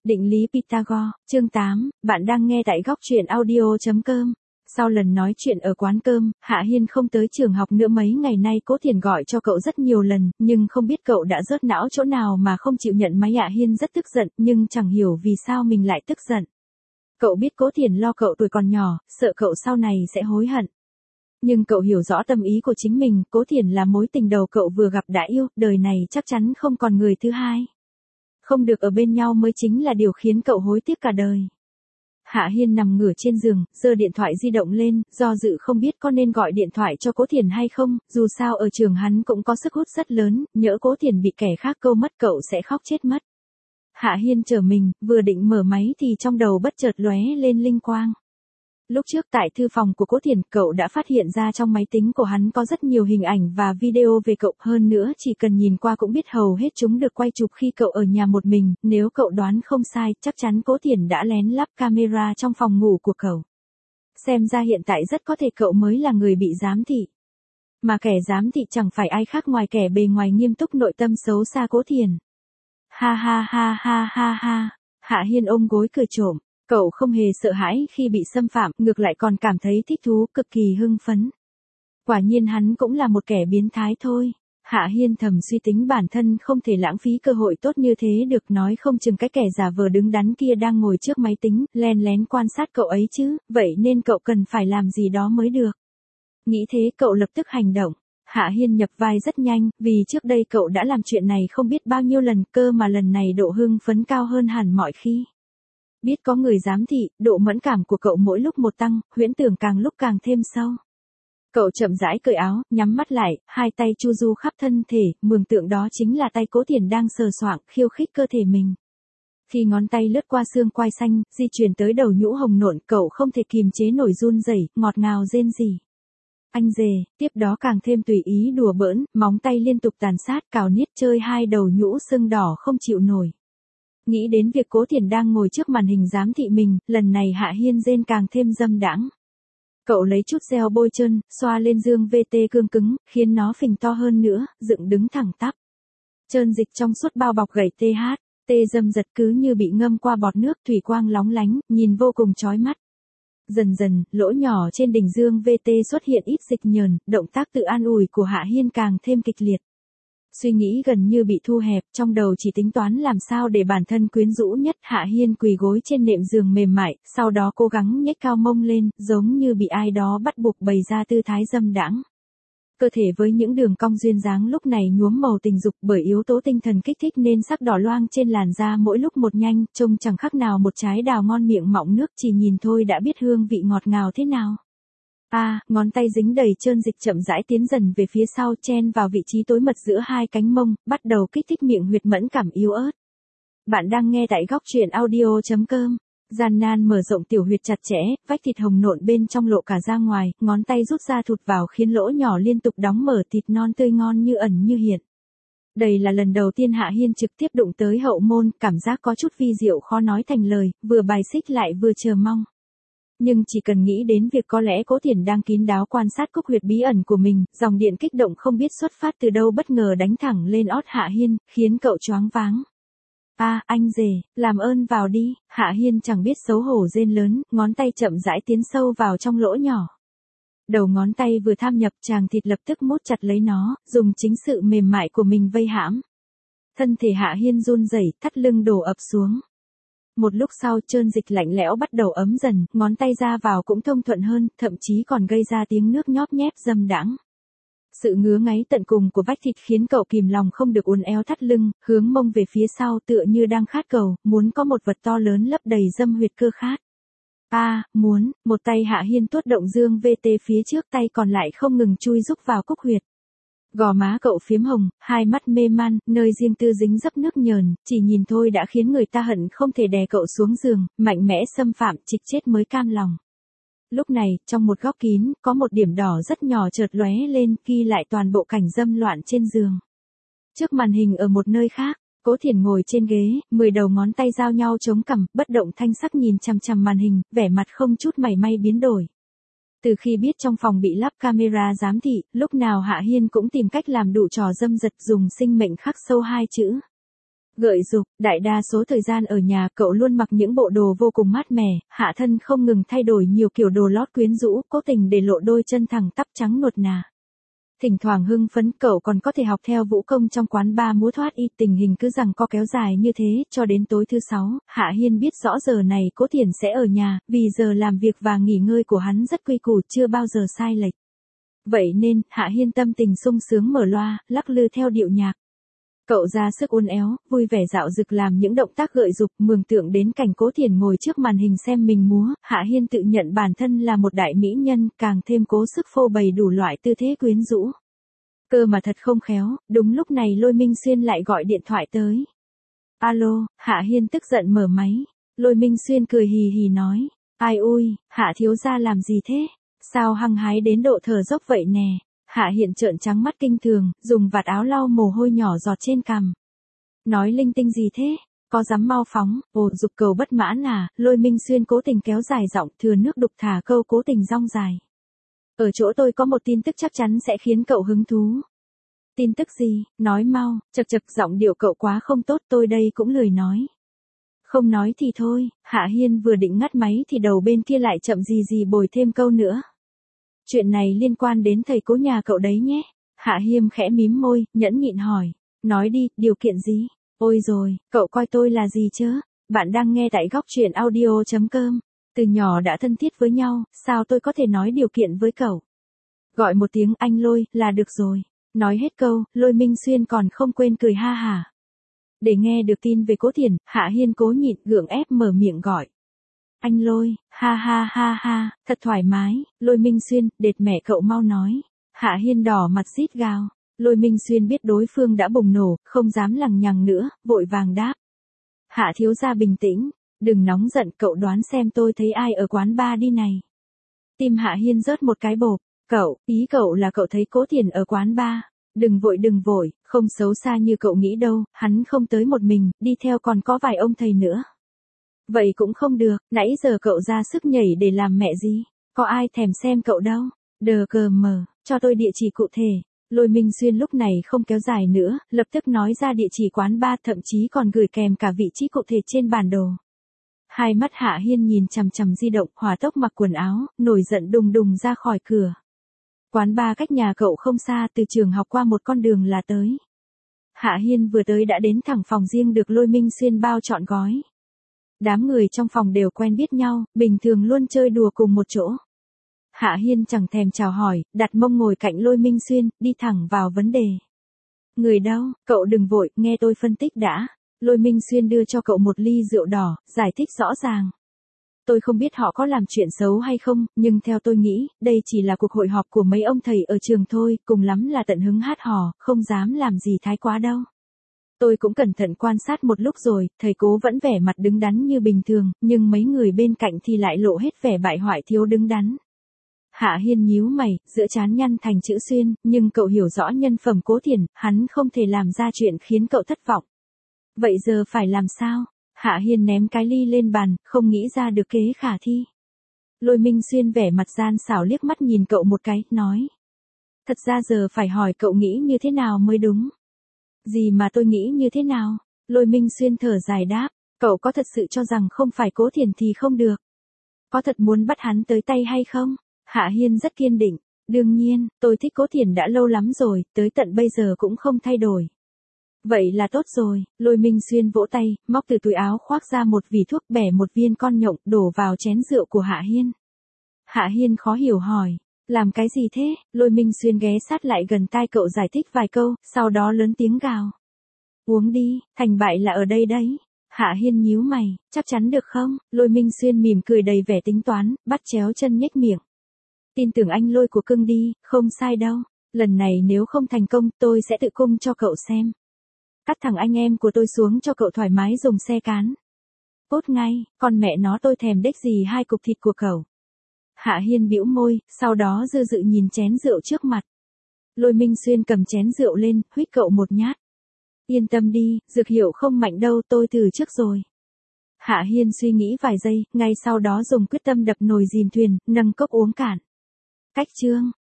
Định lý Pythagore, chương 8, bạn đang nghe tại góc truyện audio.com. Sau lần nói chuyện ở quán cơm, Hạ Hiên không tới trường học nữa mấy ngày nay. Cố Thiền gọi cho cậu rất nhiều lần, nhưng không biết cậu đã rớt não chỗ nào mà không chịu nhận máy. Hạ Hiên rất tức giận, nhưng chẳng hiểu vì sao mình lại tức giận. Cậu biết Cố Thiền lo cậu tuổi còn nhỏ, sợ cậu sau này sẽ hối hận. Nhưng cậu hiểu rõ tâm ý của chính mình. Cố Thiền là mối tình đầu cậu vừa gặp đã yêu, đời này chắc chắn không còn người thứ hai. Không được ở bên nhau mới chính là điều khiến cậu hối tiếc cả đời. Hạ Hiên nằm ngửa trên giường, giơ điện thoại di động lên, do dự không biết có nên gọi điện thoại cho Cố Thiền hay không, dù sao ở trường hắn cũng có sức hút rất lớn, nhỡ Cố Thiền bị kẻ khác câu mất cậu sẽ khóc chết mất. Hạ Hiên trở mình, vừa định mở máy thì trong đầu bất chợt lóe lên linh quang. Lúc trước tại thư phòng của Cố Thiền, cậu đã phát hiện ra trong máy tính của hắn có rất nhiều hình ảnh và video về cậu, hơn nữa chỉ cần nhìn qua cũng biết hầu hết chúng được quay chụp khi cậu ở nhà một mình. Nếu cậu đoán không sai, chắc chắn Cố Thiền đã lén lắp camera trong phòng ngủ của cậu. Xem ra hiện tại rất có thể cậu mới là người bị giám thị. Mà kẻ giám thị chẳng phải ai khác ngoài kẻ bề ngoài nghiêm túc nội tâm xấu xa Cố Thiền. Ha ha ha ha ha ha, Hạ Hiên ôm gối cười trộm. Cậu không hề sợ hãi khi bị xâm phạm, ngược lại còn cảm thấy thích thú, cực kỳ hưng phấn. Quả nhiên hắn cũng là một kẻ biến thái thôi. Hạ Hiên thầm suy tính bản thân không thể lãng phí cơ hội tốt như thế được, nói không chừng cái kẻ giả vờ đứng đắn kia đang ngồi trước máy tính, len lén quan sát cậu ấy chứ, vậy nên cậu cần phải làm gì đó mới được. Nghĩ thế cậu lập tức hành động. Hạ Hiên nhập vai rất nhanh, vì trước đây cậu đã làm chuyện này không biết bao nhiêu lần, cơ mà lần này độ hưng phấn cao hơn hẳn mọi khi. Biết có người giám thị, độ mẫn cảm của cậu mỗi lúc một tăng, huyễn tưởng càng lúc càng thêm sâu. Cậu chậm rãi cởi áo, nhắm mắt lại, hai tay chu du khắp thân thể, mường tượng đó chính là tay Cố Thiền đang sờ soạng, khiêu khích cơ thể mình. Khi ngón tay lướt qua xương quai xanh, di chuyển tới đầu nhũ hồng nộn, cậu không thể kìm chế nổi run rẩy, ngọt ngào rên rỉ. Anh rể, tiếp đó càng thêm tùy ý đùa bỡn, móng tay liên tục tàn sát, cào niết chơi hai đầu nhũ sưng đỏ không chịu nổi. Nghĩ đến việc Cố Thiền đang ngồi trước màn hình giám thị mình, lần này Hạ Hiên rên càng thêm dâm đãng. Cậu lấy chút gel bôi trơn, xoa lên dương VT cương cứng, khiến nó phình to hơn nữa, dựng đứng thẳng tắp. Trơn dịch trong suốt bao bọc gầy tê dâm giật cứ như bị ngâm qua bọt nước, thủy quang lóng lánh, nhìn vô cùng chói mắt. Dần dần, lỗ nhỏ trên đỉnh dương VT xuất hiện ít dịch nhờn, động tác tự an ủi của Hạ Hiên càng thêm kịch liệt. Suy nghĩ gần như bị thu hẹp, trong đầu chỉ tính toán làm sao để bản thân quyến rũ nhất. Hạ Hiên quỳ gối trên nệm giường mềm mại, sau đó cố gắng nhếch cao mông lên, giống như bị ai đó bắt buộc bày ra tư thái dâm đãng. Cơ thể với những đường cong duyên dáng lúc này nhuốm màu tình dục, bởi yếu tố tinh thần kích thích nên sắc đỏ loang trên làn da mỗi lúc một nhanh, trông chẳng khác nào một trái đào ngon miệng mọng nước, chỉ nhìn thôi đã biết hương vị ngọt ngào thế nào. Ngón tay dính đầy trơn dịch chậm rãi tiến dần về phía sau, chen vào vị trí tối mật giữa hai cánh mông, bắt đầu kích thích miệng huyệt mẫn cảm yếu ớt. Bạn đang nghe tại góc truyện audio.com. Gian nan mở rộng tiểu huyệt chặt chẽ, vách thịt hồng nộn bên trong lộ cả ra ngoài, ngón tay rút ra thụt vào khiến lỗ nhỏ liên tục đóng mở, thịt non tươi ngon như ẩn như hiện. Đây là lần đầu tiên Hạ Hiên trực tiếp đụng tới hậu môn, cảm giác có chút vi diệu khó nói thành lời, vừa bài xích lại vừa chờ mong. Nhưng chỉ cần nghĩ đến việc có lẽ Cố Thiền đang kín đáo quan sát cúc huyệt bí ẩn của mình, dòng điện kích động không biết xuất phát từ đâu bất ngờ đánh thẳng lên ót Hạ Hiên, khiến cậu choáng váng. Anh rể, làm ơn vào đi. Hạ Hiên chẳng biết xấu hổ rên lớn, ngón tay chậm rãi tiến sâu vào trong lỗ nhỏ. Đầu ngón tay vừa tham nhập, chàng thịt lập tức mút chặt lấy nó, dùng chính sự mềm mại của mình vây hãm. Thân thể Hạ Hiên run rẩy, thắt lưng đổ ập xuống. Một lúc sau trơn dịch lạnh lẽo bắt đầu ấm dần, ngón tay ra vào cũng thông thuận hơn, thậm chí còn gây ra tiếng nước nhóp nhép dâm đãng. Sự ngứa ngáy tận cùng của vách thịt khiến cậu kìm lòng không được uốn éo thắt lưng, hướng mông về phía sau tựa như đang khát cầu, muốn có một vật to lớn lấp đầy dâm huyệt cơ khát. Muốn, một tay Hạ Hiên tuốt động dương VT phía trước, tay còn lại không ngừng chui rúc vào cúc huyệt. Gò má cậu phiếm hồng, hai mắt mê man, nơi riêng tư dính dấp nước nhờn, chỉ nhìn thôi đã khiến người ta hận không thể đè cậu xuống giường, mạnh mẽ xâm phạm, trịch chết mới cam lòng. Lúc này, trong một góc kín, có một điểm đỏ rất nhỏ chợt lóe lên, ghi lại toàn bộ cảnh dâm loạn trên giường. Trước màn hình ở một nơi khác, Cố Thiền ngồi trên ghế, 10 đầu ngón tay giao nhau chống cằm, bất động thanh sắc nhìn chằm chằm màn hình, vẻ mặt không chút mảy may biến đổi. Từ khi biết trong phòng bị lắp camera giám thị, lúc nào Hạ Hiên cũng tìm cách làm đủ trò dâm dật, dùng sinh mệnh khắc sâu hai chữ. Gợi dục, đại đa số thời gian ở nhà cậu luôn mặc những bộ đồ vô cùng mát mẻ, hạ thân không ngừng thay đổi nhiều kiểu đồ lót quyến rũ, cố tình để lộ đôi chân thẳng tắp trắng nuột nà. Thỉnh thoảng hưng phấn cậu còn có thể học theo vũ công trong quán bar múa thoát y, tình hình cứ rằng co kéo dài như thế, cho đến tối thứ 6, Hạ Hiên biết rõ giờ này Cố Thiển sẽ ở nhà, vì giờ làm việc và nghỉ ngơi của hắn rất quy củ, chưa bao giờ sai lệch. Vậy nên, Hạ Hiên tâm tình sung sướng mở loa, lắc lư theo điệu nhạc. Cậu ra sức uốn éo, vui vẻ dạo dực làm những động tác gợi dục, mường tượng đến cảnh Cố Thiển ngồi trước màn hình xem mình múa, Hạ Hiên tự nhận bản thân là một đại mỹ nhân, càng thêm cố sức phô bày đủ loại tư thế quyến rũ. Cơ mà thật không khéo, đúng lúc này Lôi Minh Xuyên lại gọi điện thoại tới. Alo, Hạ Hiên tức giận mở máy. Lôi Minh Xuyên cười hì hì nói. Ai ui, Hạ thiếu gia làm gì thế? Sao hăng hái đến độ thở dốc vậy nè? Hạ Hiện trợn trắng mắt kinh thường, dùng vạt áo lau mồ hôi nhỏ giọt trên cằm. Nói linh tinh gì thế? Có dám mau phóng, dục cầu bất mãn à? Lôi Minh Xuyên cố tình kéo dài giọng, thừa nước đục thả câu cố tình rong dài. Ở chỗ tôi có một tin tức chắc chắn sẽ khiến cậu hứng thú. Tin tức gì? Nói mau, chật chật giọng điệu cậu quá không tốt, tôi đây cũng lười nói. Không nói thì thôi, Hạ Hiên vừa định ngắt máy thì đầu bên kia lại chậm gì bồi thêm câu nữa. Chuyện này liên quan đến thầy Cố nhà cậu đấy nhé. Hạ Hiên khẽ mím môi, nhẫn nhịn hỏi. Nói đi, điều kiện gì? Ôi rồi, cậu coi tôi là gì chứ? Bạn đang nghe tại góc truyện audio.com. Từ nhỏ đã thân thiết với nhau, sao tôi có thể nói điều kiện với cậu? Gọi một tiếng anh Lôi, là được rồi. Nói hết câu, Lôi Minh Xuyên còn không quên cười ha hả. Để nghe được tin về Cố Thiển, Hạ Hiên cố nhịn gượng ép mở miệng gọi. Anh Lôi, ha ha ha ha, thật thoải mái. Lôi Minh Xuyên, đệt mẹ cậu mau nói. Hạ Hiên đỏ mặt rít gào. Lôi Minh Xuyên biết đối phương đã bùng nổ, không dám lằng nhằng nữa, vội vàng đáp. Hạ thiếu gia bình tĩnh, đừng nóng giận, cậu đoán xem tôi thấy ai ở quán bar đi này. Tim Hạ Hiên rớt một cái bộp. Ý cậu là cậu thấy Cố Thiển ở quán bar. Đừng vội, không xấu xa như cậu nghĩ đâu, hắn không tới một mình, đi theo còn có vài ông thầy nữa. Vậy cũng không được, nãy giờ cậu ra sức nhảy để làm mẹ gì, có ai thèm xem cậu đâu. Đờ cờ mờ, cho tôi địa chỉ cụ thể. Lôi Minh Xuyên lúc này không kéo dài nữa, lập tức nói ra địa chỉ quán bar, thậm chí còn gửi kèm cả vị trí cụ thể trên bản đồ. Hai mắt Hạ Hiên nhìn chằm chằm di động, hỏa tốc mặc quần áo, nổi giận đùng đùng ra khỏi cửa. Quán bar cách nhà cậu không xa, từ trường học qua một con đường là tới. Hạ Hiên vừa tới đã đến thẳng phòng riêng được Lôi Minh Xuyên bao trọn gói. Đám người trong phòng đều quen biết nhau, bình thường luôn chơi đùa cùng một chỗ. Hạ Hiên chẳng thèm chào hỏi, đặt mông ngồi cạnh Lôi Minh Xuyên, đi thẳng vào vấn đề. Người đâu, cậu đừng vội, nghe tôi phân tích đã. Lôi Minh Xuyên đưa cho cậu một ly rượu đỏ, giải thích rõ ràng. Tôi không biết họ có làm chuyện xấu hay không, nhưng theo tôi nghĩ, đây chỉ là cuộc hội họp của mấy ông thầy ở trường thôi, cùng lắm là tận hứng hát hò, không dám làm gì thái quá đâu. Tôi cũng cẩn thận quan sát một lúc rồi, thầy Cố vẫn vẻ mặt đứng đắn như bình thường, nhưng mấy người bên cạnh thì lại lộ hết vẻ bại hoại thiếu đứng đắn. Hạ Hiên nhíu mày, giữa trán nhăn thành chữ xuyên, nhưng cậu hiểu rõ nhân phẩm Cố Thiển, hắn không thể làm ra chuyện khiến cậu thất vọng. Vậy giờ phải làm sao? Hạ Hiên ném cái ly lên bàn, không nghĩ ra được kế khả thi. Lôi Minh Xuyên vẻ mặt gian xảo liếc mắt nhìn cậu một cái, nói. Thật ra giờ phải hỏi cậu nghĩ như thế nào mới đúng. Gì mà tôi nghĩ như thế nào? Lôi Minh Xuyên thở dài đáp, cậu có thật sự cho rằng không phải Cố Thiển thì không được? Có thật muốn bắt hắn tới tay hay không? Hạ Hiên rất kiên định, đương nhiên, tôi thích Cố Thiển đã lâu lắm rồi, tới tận bây giờ cũng không thay đổi. Vậy là tốt rồi. Lôi Minh Xuyên vỗ tay, móc từ túi áo khoác ra một vỉ thuốc, bẻ một viên con nhộng, đổ vào chén rượu của Hạ Hiên. Hạ Hiên khó hiểu hỏi, làm cái gì thế? Lôi Minh Xuyên ghé sát lại gần tai cậu giải thích vài câu, sau đó lớn tiếng gào. Uống đi, thành bại là ở đây đấy. Hạ Hiên nhíu mày, chắc chắn được không? Lôi Minh Xuyên mỉm cười đầy vẻ tính toán, bắt chéo chân nhếch miệng. Tin tưởng anh Lôi của cưng đi, không sai đâu. Lần này nếu không thành công, tôi sẽ tự cung cho cậu xem. Cắt thằng anh em của tôi xuống cho cậu thoải mái dùng xe cán. Cốt ngay, con mẹ nó tôi thèm đếch gì hai cục thịt của cậu. Hạ Hiên bĩu môi, sau đó dư dự nhìn chén rượu trước mặt. Lôi Minh Xuyên cầm chén rượu lên, huýt cậu một nhát. Yên tâm đi, dược hiệu không mạnh đâu, tôi từ trước rồi. Hạ Hiên suy nghĩ vài giây, ngay sau đó dùng quyết tâm đập nồi dìm thuyền, nâng cốc uống cạn. Cách chương,